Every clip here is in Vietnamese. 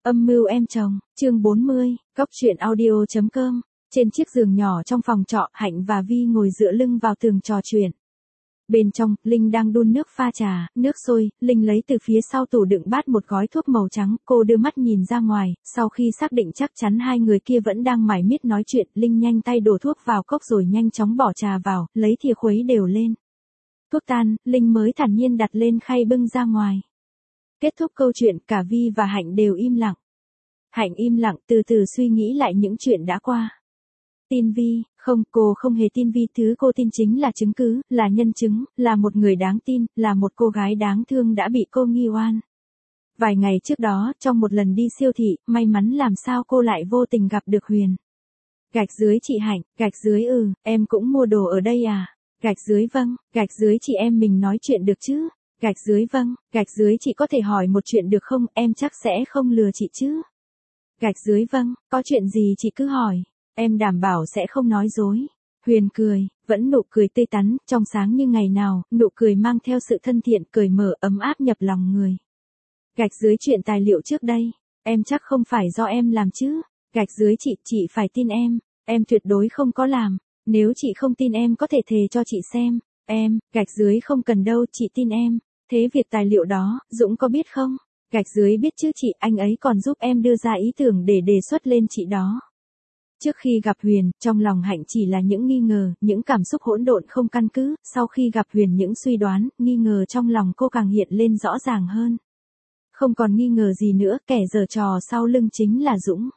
Âm mưu em chồng, chương 40, Cóc truyện audio.com. Trên chiếc giường nhỏ trong phòng trọ, Hạnh và Vi ngồi dựa lưng vào tường trò chuyện. Bên trong, Linh đang đun nước pha trà, nước sôi, Linh lấy từ phía sau tủ đựng bát một gói thuốc màu trắng, cô đưa mắt nhìn ra ngoài, sau khi xác định chắc chắn hai người kia vẫn đang mải miết nói chuyện, Linh nhanh tay đổ thuốc vào cốc rồi nhanh chóng bỏ trà vào, lấy thìa khuấy đều lên. Thuốc tan, Linh mới thản nhiên đặt lên khay bưng ra ngoài. Kết thúc câu chuyện, cả Vi và Hạnh đều im lặng. Hạnh im lặng, từ từ suy nghĩ lại những chuyện đã qua. Tin Vi, không, cô không hề tin Vi, thứ cô tin chính là chứng cứ, là nhân chứng, là một người đáng tin, là một cô gái đáng thương đã bị cô nghi oan. Vài ngày trước đó, trong một lần đi siêu thị, may mắn làm sao cô lại vô tình gặp được Huyền. Gạch dưới chị Hạnh, gạch dưới em cũng mua đồ ở đây à? Gạch dưới vâng, gạch dưới chị em mình nói chuyện được chứ? Gạch dưới vâng, gạch dưới chị có thể hỏi một chuyện được không, em chắc sẽ không lừa chị chứ? Gạch dưới vâng, có chuyện gì chị cứ hỏi, em đảm bảo sẽ không nói dối. Huyền cười, vẫn nụ cười tươi tắn, trong sáng như ngày nào, nụ cười mang theo sự thân thiện, cởi mở, ấm áp nhập lòng người. Gạch dưới chuyện tài liệu trước đây, em chắc không phải do em làm chứ? Gạch dưới chị phải tin em tuyệt đối không có làm. Nếu chị không tin em có thể thề cho chị xem. Em, gạch dưới không cần đâu, chị tin em. Thế việc tài liệu đó, Dũng có biết không? Gạch dưới biết chứ chị, anh ấy còn giúp em đưa ra ý tưởng để đề xuất lên chị đó. Trước khi gặp Huyền, trong lòng Hạnh chỉ là những nghi ngờ, những cảm xúc hỗn độn không căn cứ, sau khi gặp Huyền những suy đoán, nghi ngờ trong lòng cô càng hiện lên rõ ràng hơn. Không còn nghi ngờ gì nữa, kẻ giở trò sau lưng chính là Dũng.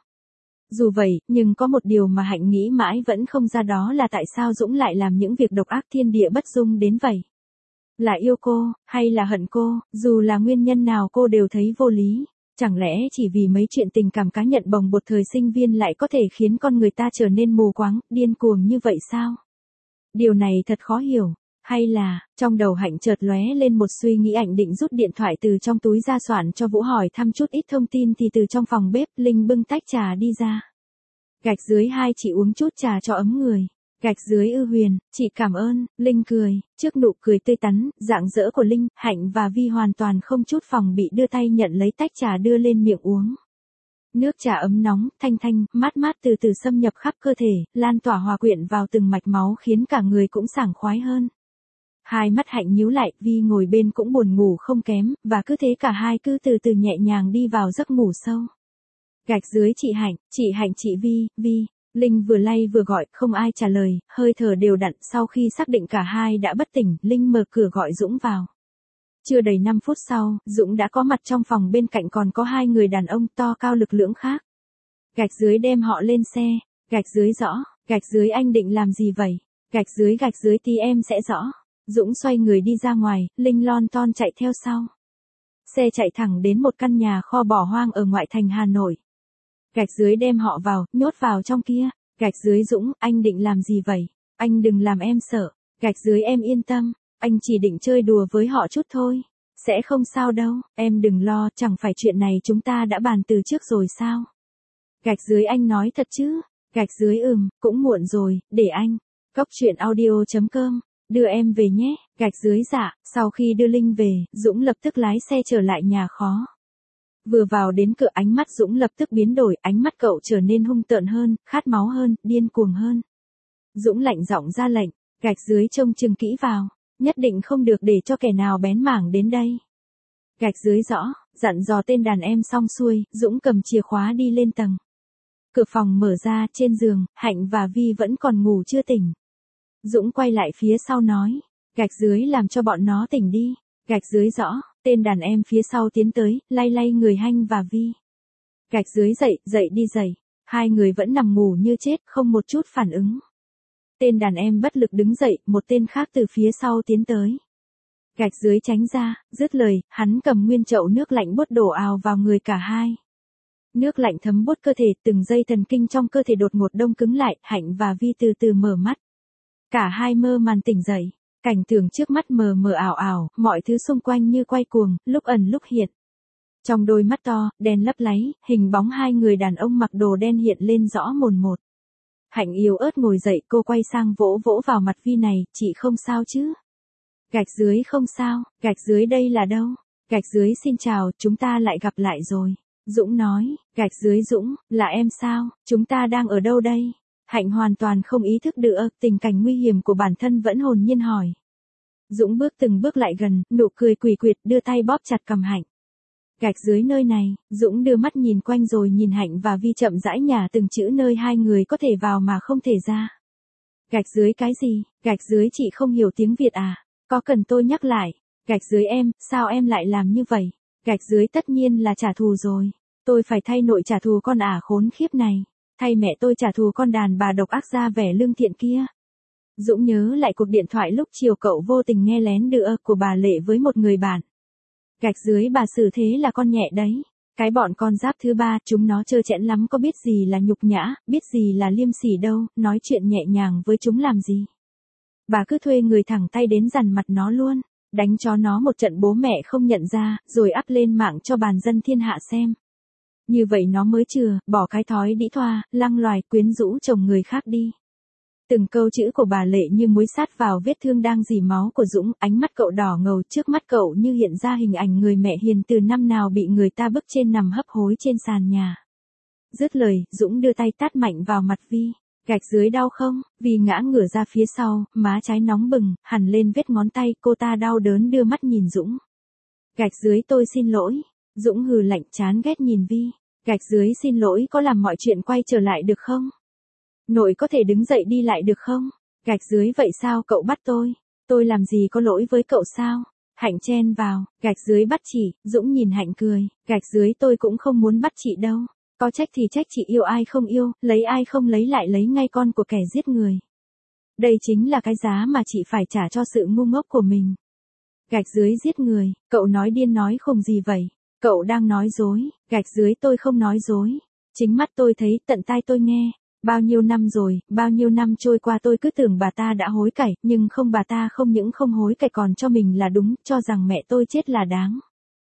Dù vậy, nhưng có một điều mà Hạnh nghĩ mãi vẫn không ra, đó là tại sao Dũng lại làm những việc độc ác thiên địa bất dung đến vậy. Là yêu cô, hay là hận cô, dù là nguyên nhân nào cô đều thấy vô lý. Chẳng lẽ chỉ vì mấy chuyện tình cảm cá nhận bồng bột thời sinh viên lại có thể khiến con người ta trở nên mù quáng, điên cuồng như vậy sao? Điều này thật khó hiểu. Hay là, trong đầu Hạnh chợt lóe lên một suy nghĩ, Hạnh định rút điện thoại từ trong túi ra soạn cho Vũ hỏi thăm chút ít thông tin thì từ trong phòng bếp, Linh bưng tách trà đi ra. Gạch dưới hai chị uống chút trà cho ấm người. Gạch dưới Huyền, chị cảm ơn, Linh cười, trước nụ cười tươi tắn, rạng rỡ của Linh, Hạnh và Vi hoàn toàn không chút phòng bị đưa tay nhận lấy tách trà đưa lên miệng uống. Nước trà ấm nóng, thanh thanh, mát mát từ từ xâm nhập khắp cơ thể, lan tỏa hòa quyện vào từng mạch máu khiến cả người cũng sảng khoái hơn. Hai mắt Hạnh nhíu lại, Vi ngồi bên cũng buồn ngủ không kém, và cứ thế cả hai cứ từ từ nhẹ nhàng đi vào giấc ngủ sâu. Gạch dưới chị Hạnh chị Vi. Linh vừa lay vừa gọi, không ai trả lời, hơi thở đều đặn, sau khi xác định cả hai đã bất tỉnh, Linh mở cửa gọi Dũng vào. Chưa đầy 5 phút sau, Dũng đã có mặt trong phòng, bên cạnh còn có hai người đàn ông to cao lực lưỡng khác. Gạch dưới đem họ lên xe, gạch dưới rõ, gạch dưới anh định làm gì vậy? Gạch dưới tí em sẽ rõ. Dũng xoay người đi ra ngoài, Linh lon ton chạy theo sau. Xe chạy thẳng đến một căn nhà kho bỏ hoang ở ngoại thành Hà Nội. Gạch dưới đem họ vào, nhốt vào trong kia. Gạch dưới Dũng, anh định làm gì vậy? Anh đừng làm em sợ. Gạch dưới em yên tâm, anh chỉ định chơi đùa với họ chút thôi. Sẽ không sao đâu, em đừng lo, chẳng phải chuyện này chúng ta đã bàn từ trước rồi sao? Gạch dưới anh nói thật chứ? Gạch dưới cũng muộn rồi, để anh. Cóc truyện audio.com. Đưa em về nhé, gạch dưới dạ. Sau khi đưa Linh về, Dũng lập tức lái xe trở lại nhà kho. Vừa vào đến cửa, ánh mắt Dũng lập tức biến đổi, ánh mắt cậu trở nên hung tợn hơn, khát máu hơn, điên cuồng hơn. Dũng lạnh giọng ra lệnh, gạch dưới trông chừng kỹ vào, nhất định không được để cho kẻ nào bén mảng đến đây. Gạch dưới rõ, dặn dò tên đàn em xong xuôi, Dũng cầm chìa khóa đi lên tầng. Cửa phòng mở ra, trên giường, Hạnh và Vi vẫn còn ngủ chưa tỉnh. Dũng quay lại phía sau nói, gạch dưới làm cho bọn nó tỉnh đi. Gạch dưới rõ, tên đàn em phía sau tiến tới, lay người Hạnh và Vi. Gạch dưới dậy đi dậy. Hai người vẫn nằm ngủ như chết, không một chút phản ứng. Tên đàn em bất lực đứng dậy, một tên khác từ phía sau tiến tới. Gạch dưới tránh ra, dứt lời, hắn cầm nguyên chậu nước lạnh buốt đổ ào vào người cả hai. Nước lạnh thấm buốt cơ thể, từng dây thần kinh trong cơ thể đột ngột đông cứng lại, Hạnh và Vi từ từ mở mắt. Cả hai mơ màn tỉnh dậy. Cảnh tượng trước mắt mờ mờ ảo ảo, mọi thứ xung quanh như quay cuồng, lúc ẩn lúc hiện. Trong đôi mắt to, đen lấp láy, hình bóng hai người đàn ông mặc đồ đen hiện lên rõ mồn một. Hạnh yếu ớt ngồi dậy, cô quay sang vỗ vỗ vào mặt Vi này, chị không sao chứ? Gạch dưới không sao, gạch dưới đây là đâu? Gạch dưới xin chào, chúng ta lại gặp lại rồi. Dũng nói, gạch dưới Dũng, là em sao, chúng ta đang ở đâu đây? Hạnh hoàn toàn không ý thức được tình cảnh nguy hiểm của bản thân vẫn hồn nhiên hỏi. Dũng bước từng bước lại gần, nụ cười quỷ quyệt đưa tay bóp chặt cằm Hạnh. Gạch dưới nơi này, Dũng đưa mắt nhìn quanh rồi nhìn Hạnh và Vi chậm rãi nhả từng chữ nơi hai người có thể vào mà không thể ra. Gạch dưới cái gì, gạch dưới chị không hiểu tiếng Việt à, có cần tôi nhắc lại, gạch dưới em, sao em lại làm như vậy, gạch dưới tất nhiên là trả thù rồi, tôi phải thay nội trả thù con ả khốn khiếp này, thay mẹ tôi trả thù con đàn bà độc ác ra vẻ lương thiện kia. Dũng nhớ lại cuộc điện thoại lúc chiều cậu vô tình nghe lén được của bà Lệ với một người bạn. Gạch dưới bà xử thế là con nhẹ đấy. Cái bọn con giáp thứ ba, chúng nó trơ trẽn lắm có biết gì là nhục nhã, biết gì là liêm sỉ đâu, nói chuyện nhẹ nhàng với chúng làm gì. Bà cứ thuê người thẳng tay đến dằn mặt nó luôn, đánh cho nó một trận bố mẹ không nhận ra, rồi up lên mạng cho bàn dân thiên hạ xem. Như vậy nó mới chừa, bỏ cái thói đĩ thoa, lăng loài quyến rũ chồng người khác đi. Từng câu chữ của bà Lệ như muối sát vào vết thương đang rỉ máu của Dũng, ánh mắt cậu đỏ ngầu, trước mắt cậu như hiện ra hình ảnh người mẹ hiền từ năm nào bị người ta bức trên nằm hấp hối trên sàn nhà. Dứt lời, Dũng đưa tay tát mạnh vào mặt Vi. Gạch dưới đau không? Vi ngã ngửa ra phía sau, má trái nóng bừng, hằn lên vết ngón tay, cô ta đau đớn đưa mắt nhìn Dũng. Gạch dưới tôi xin lỗi. Dũng hừ lạnh chán ghét nhìn Vi. Gạch dưới xin lỗi có làm mọi chuyện quay trở lại được không? Nội có thể đứng dậy đi lại được không? Gạch dưới vậy sao cậu bắt tôi? Tôi làm gì có lỗi với cậu sao? Hạnh chen vào, gạch dưới bắt chị, Dũng nhìn Hạnh cười, gạch dưới tôi cũng không muốn bắt chị đâu. Có trách thì trách chị yêu ai không yêu, lấy ai không lấy lại lấy ngay con của kẻ giết người. Đây chính là cái giá mà chị phải trả cho sự ngu ngốc của mình. Gạch dưới giết người, cậu nói điên nói khùng gì vậy? Cậu đang nói dối, gạch dưới tôi không nói dối. Chính mắt tôi thấy, tận tai tôi nghe. Bao nhiêu năm rồi, bao nhiêu năm trôi qua tôi cứ tưởng bà ta đã hối cải, nhưng không, bà ta không những không hối cải còn cho mình là đúng, cho rằng mẹ tôi chết là đáng.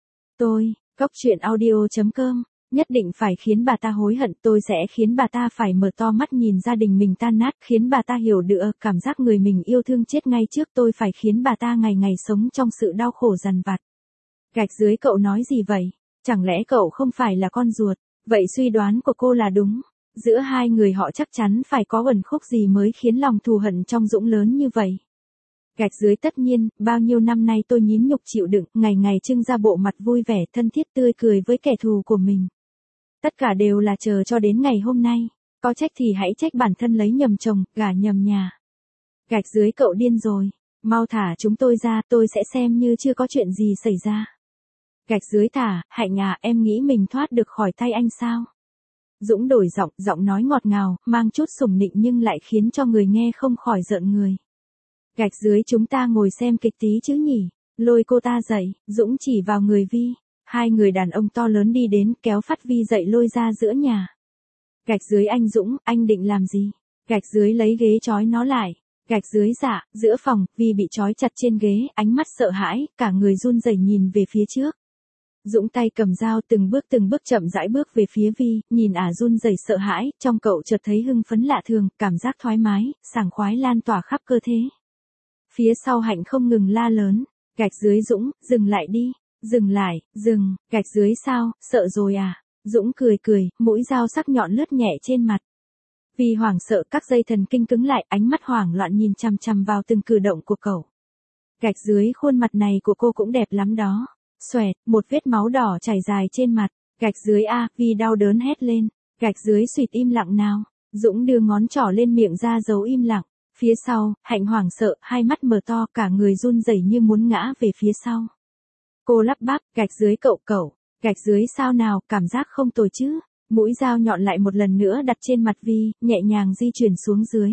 Tôi, Cốc.audio.com, nhất định phải khiến bà ta hối hận, tôi sẽ khiến bà ta phải mở to mắt nhìn gia đình mình tan nát, khiến bà ta hiểu được cảm giác người mình yêu thương chết ngay trước, tôi phải khiến bà ta ngày ngày sống trong sự đau khổ dằn vặt. Gạch dưới cậu nói gì vậy? Chẳng lẽ cậu không phải là con ruột? Vậy suy đoán của cô là đúng. Giữa hai người họ chắc chắn phải có uẩn khúc gì mới khiến lòng thù hận trong Dũng lớn như vậy. Gạch dưới tất nhiên, bao nhiêu năm nay tôi nhịn nhục chịu đựng, ngày ngày trưng ra bộ mặt vui vẻ thân thiết tươi cười với kẻ thù của mình. Tất cả đều là chờ cho đến ngày hôm nay, có trách thì hãy trách bản thân lấy nhầm chồng, gả nhầm nhà. Gạch dưới cậu điên rồi, mau thả chúng tôi ra, tôi sẽ xem như chưa có chuyện gì xảy ra. Gạch dưới thả, Hạnh à, em nghĩ mình thoát được khỏi tay anh sao? Dũng đổi giọng nói ngọt ngào, mang chút sủng nịnh nhưng lại khiến cho người nghe không khỏi rợn người. Gạch dưới chúng ta ngồi xem kịch tí chứ nhỉ, lôi cô ta dậy, Dũng chỉ vào người Vi. Hai người đàn ông to lớn đi đến kéo phát Vi dậy lôi ra giữa nhà. Gạch dưới anh Dũng, anh định làm gì? Gạch dưới lấy ghế trói nó lại. Gạch dưới dạ, giữa phòng, Vi bị trói chặt trên ghế, ánh mắt sợ hãi, cả người run rẩy nhìn về phía trước. Dũng tay cầm dao từng bước chậm rãi bước về phía Vi, nhìn ả run rẩy sợ hãi, trong cậu chợt thấy hưng phấn lạ thường, cảm giác thoải mái, sảng khoái lan tỏa khắp cơ thể. Phía sau Hạnh không ngừng la lớn, gạch dưới Dũng, dừng lại đi, dừng lại, dừng, gạch dưới sao, sợ rồi à? Dũng cười, mũi dao sắc nhọn lướt nhẹ trên mặt. Vi hoảng sợ, các dây thần kinh cứng lại, ánh mắt hoảng loạn nhìn chằm chằm vào từng cử động của cậu. Gạch dưới khuôn mặt này của cô cũng đẹp lắm đó. Xoẹt, một vết máu đỏ chảy dài trên mặt, gạch dưới a, Vi đau đớn hét lên, gạch dưới suýt im lặng nào. Dũng đưa ngón trỏ lên miệng ra dấu im lặng, phía sau, Hạnh hoảng sợ, hai mắt mở to, cả người run rẩy như muốn ngã về phía sau. Cô lắp bắp, gạch dưới cậu, gạch dưới sao nào, cảm giác không tồi chứ. Mũi dao nhọn lại một lần nữa đặt trên mặt Vi, nhẹ nhàng di chuyển xuống dưới.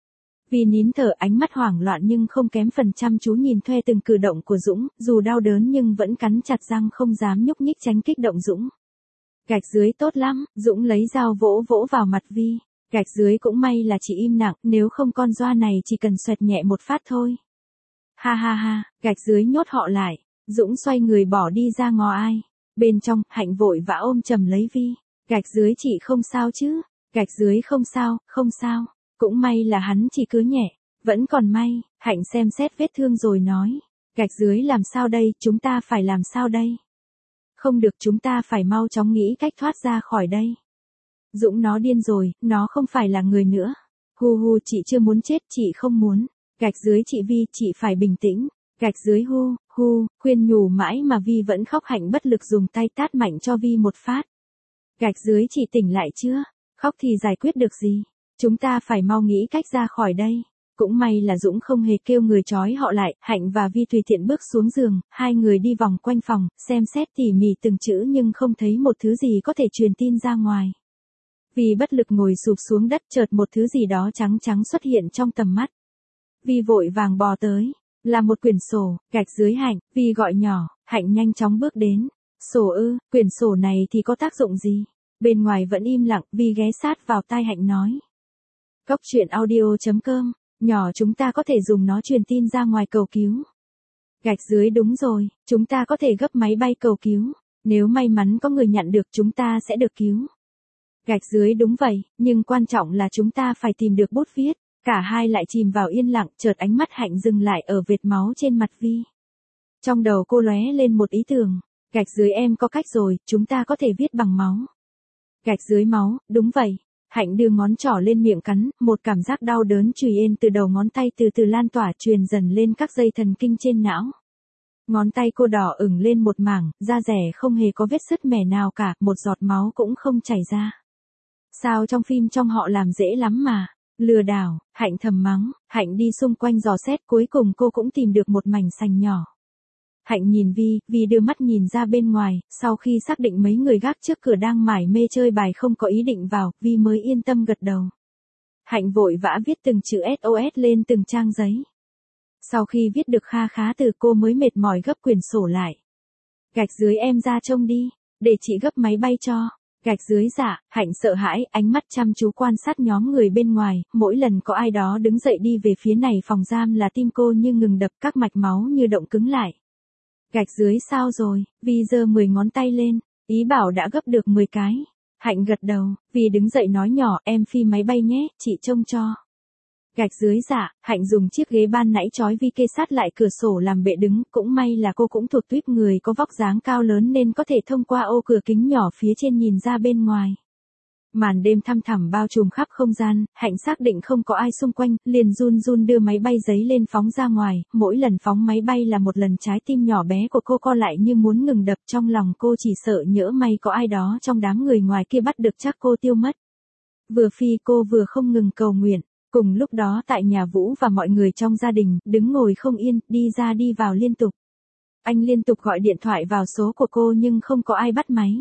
Vi nín thở, ánh mắt hoảng loạn nhưng không kém phần chăm chú nhìn thuê từng cử động của Dũng, dù đau đớn nhưng vẫn cắn chặt răng không dám nhúc nhích tránh kích động Dũng. Gạch dưới tốt lắm, Dũng lấy dao vỗ vào mặt Vi. Gạch dưới cũng may là chỉ im lặng, nếu không con doa này chỉ cần xoẹt nhẹ một phát thôi. Ha ha ha, gạch dưới nhốt họ lại. Dũng xoay người bỏ đi ra ngó ai. Bên trong, Hạnh vội vã ôm chầm lấy Vi. Gạch dưới chị không sao chứ? Gạch dưới không sao. Cũng may là hắn chỉ cứ nhẹ. Vẫn còn may, Hạnh xem xét vết thương rồi nói. Gạch dưới làm sao đây, chúng ta phải làm sao đây? Không được, chúng ta phải mau chóng nghĩ cách thoát ra khỏi đây. Dũng nó điên rồi, nó không phải là người nữa. Hu hu, chị chưa muốn chết, chị không muốn. Gạch dưới chị Vi, chị phải bình tĩnh. Gạch dưới hu, hu, khuyên nhủ mãi mà Vi vẫn khóc. Hạnh bất lực dùng tay tát mạnh cho Vi một phát. Gạch dưới chị tỉnh lại chưa? Khóc thì giải quyết được gì? Chúng ta phải mau nghĩ cách ra khỏi đây. Cũng may là Dũng không hề kêu người trói họ lại, Hạnh và Vi tùy tiện bước xuống giường, hai người đi vòng quanh phòng, xem xét tỉ mỉ từng chữ nhưng không thấy một thứ gì có thể truyền tin ra ngoài. Vi bất lực ngồi sụp xuống đất, chợt một thứ gì đó trắng trắng xuất hiện trong tầm mắt. Vi vội vàng bò tới, là một quyển sổ. Gạch dưới Hạnh, Vi gọi nhỏ. Hạnh nhanh chóng bước đến. Sổ ư, quyển sổ này thì có tác dụng gì? Bên ngoài vẫn im lặng, Vi ghé sát vào tai Hạnh nói. Cốc truyện audio.com, nhỏ, chúng ta có thể dùng nó truyền tin ra ngoài cầu cứu. Gạch dưới, đúng rồi, chúng ta có thể gấp máy bay cầu cứu. Nếu may mắn có người nhận được, chúng ta sẽ được cứu. Gạch dưới, đúng vậy, nhưng quan trọng là chúng ta phải tìm được bút viết. Cả hai lại chìm vào yên lặng, chợt ánh mắt Hạnh dừng lại ở vệt máu trên mặt Vi. Trong đầu cô lóe lên một ý tưởng. Gạch dưới, em có cách rồi, chúng ta có thể viết bằng máu. Gạch dưới, máu, đúng vậy. Hạnh đưa ngón trỏ lên miệng cắn, một cảm giác đau đớn chùy ên từ đầu ngón tay từ từ lan tỏa truyền dần lên các dây thần kinh trên não. Ngón tay cô đỏ ửng lên một mảng, da rẻ không hề có vết sứt mẻ nào cả, một giọt máu cũng không chảy ra. Sao trong phim trong họ làm dễ lắm mà. Lừa đảo, Hạnh thầm mắng. Hạnh đi xung quanh dò xét, cuối cùng cô cũng tìm được một mảnh sành nhỏ. Hạnh nhìn Vi đưa mắt nhìn ra bên ngoài, sau khi xác định mấy người gác trước cửa đang mải mê chơi bài không có ý định vào, Vi mới yên tâm gật đầu. Hạnh vội vã viết từng chữ SOS lên từng trang giấy. Sau khi viết được kha khá từ, cô mới mệt mỏi gấp quyển sổ lại. Gạch dưới, em ra trông đi, để chị gấp máy bay cho. Gạch dưới, dạ. Hạnh sợ hãi, ánh mắt chăm chú quan sát nhóm người bên ngoài, mỗi lần có ai đó đứng dậy đi về phía này phòng giam là tim cô như ngừng đập, các mạch máu như động cứng lại. Gạch dưới, sao rồi? Vi giơ 10 ngón tay lên, ý bảo đã gấp được 10 cái. Hạnh gật đầu, Vi đứng dậy nói nhỏ, em phi máy bay nhé, chị trông cho. Gạch dưới, dạ. Hạnh dùng chiếc ghế ban nãy trói Vi kê sát lại cửa sổ làm bệ đứng, cũng may là cô cũng thuộc tuýp người có vóc dáng cao lớn nên có thể thông qua ô cửa kính nhỏ phía trên nhìn ra bên ngoài. Màn đêm thăm thẳm bao trùm khắp không gian, Hạnh xác định không có ai xung quanh, liền run run đưa máy bay giấy lên phóng ra ngoài, mỗi lần phóng máy bay là một lần trái tim nhỏ bé của cô co lại như muốn ngừng đập, trong lòng cô chỉ sợ nhỡ may có ai đó trong đám người ngoài kia bắt được chắc cô tiêu mất. Vừa phi cô vừa không ngừng cầu nguyện. Cùng lúc đó tại nhà Vũ và mọi người trong gia đình, đứng ngồi không yên, đi ra đi vào liên tục. Anh liên tục gọi điện thoại vào số của cô nhưng không có ai bắt máy.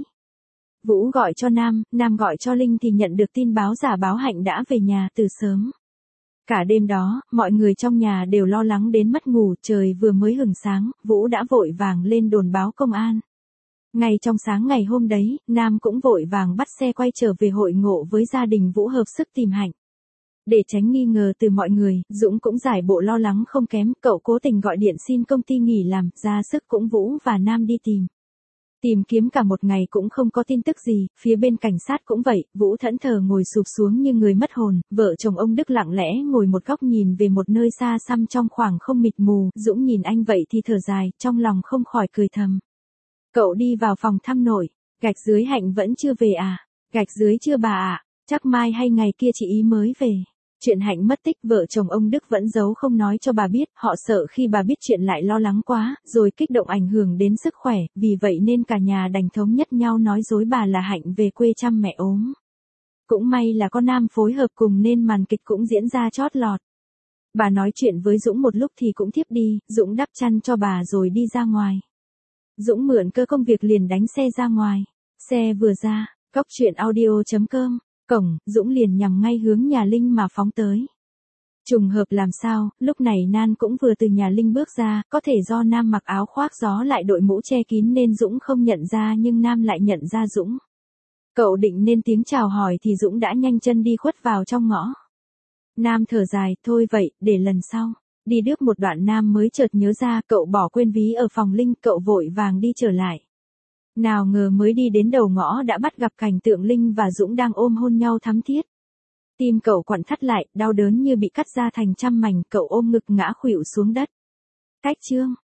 Vũ gọi cho Nam, Nam gọi cho Linh thì nhận được tin báo giả báo Hạnh đã về nhà từ sớm. Cả đêm đó, mọi người trong nhà đều lo lắng đến mất ngủ, trời vừa mới hửng sáng, Vũ đã vội vàng lên đồn báo công an. Ngay trong sáng ngày hôm đấy, Nam cũng vội vàng bắt xe quay trở về hội ngộ với gia đình Vũ hợp sức tìm Hạnh. Để tránh nghi ngờ từ mọi người, Dũng cũng giải bộ lo lắng không kém, cậu cố tình gọi điện xin công ty nghỉ làm, ra sức cũng Vũ và Nam đi tìm. Tìm kiếm cả một ngày cũng không có tin tức gì, phía bên cảnh sát cũng vậy, Vũ thẫn thờ ngồi sụp xuống như người mất hồn, vợ chồng ông Đức lặng lẽ ngồi một góc nhìn về một nơi xa xăm trong khoảng không mịt mù, Dũng nhìn anh vậy thì thở dài, trong lòng không khỏi cười thầm. Cậu đi vào phòng thăm nội, gạch dưới, Hạnh vẫn chưa về à? Gạch dưới, chưa bà ạ, chắc mai hay ngày kia chị ý mới về. Chuyện Hạnh mất tích vợ chồng ông Đức vẫn giấu không nói cho bà biết, họ sợ khi bà biết chuyện lại lo lắng quá, rồi kích động ảnh hưởng đến sức khỏe, vì vậy nên cả nhà đành thống nhất nhau nói dối bà là Hạnh về quê chăm mẹ ốm. Cũng may là có Nam phối hợp cùng nên màn kịch cũng diễn ra chót lọt. Bà nói chuyện với Dũng một lúc thì cũng thiếp đi, Dũng đắp chăn cho bà rồi đi ra ngoài. Dũng mượn cơ công việc liền đánh xe ra ngoài. Xe vừa ra, cốc truyện audio.com. Cổng, Dũng liền nhằm ngay hướng nhà Linh mà phóng tới. Trùng hợp làm sao, lúc này Nan cũng vừa từ nhà Linh bước ra, có thể do Nam mặc áo khoác gió lại đội mũ che kín nên Dũng không nhận ra nhưng Nam lại nhận ra Dũng. Cậu định nên tiếng chào hỏi thì Dũng đã nhanh chân đi khuất vào trong ngõ. Nam thở dài, thôi vậy, để lần sau. Đi được một đoạn Nam mới chợt nhớ ra cậu bỏ quên ví ở phòng Linh, cậu vội vàng đi trở lại. Nào ngờ mới đi đến đầu ngõ đã bắt gặp cảnh tượng Linh và Dũng đang ôm hôn nhau thắm thiết. Tim cậu quặn thắt lại, đau đớn như bị cắt ra thành trăm mảnh, cậu ôm ngực ngã khuỵu xuống đất. Cách chương.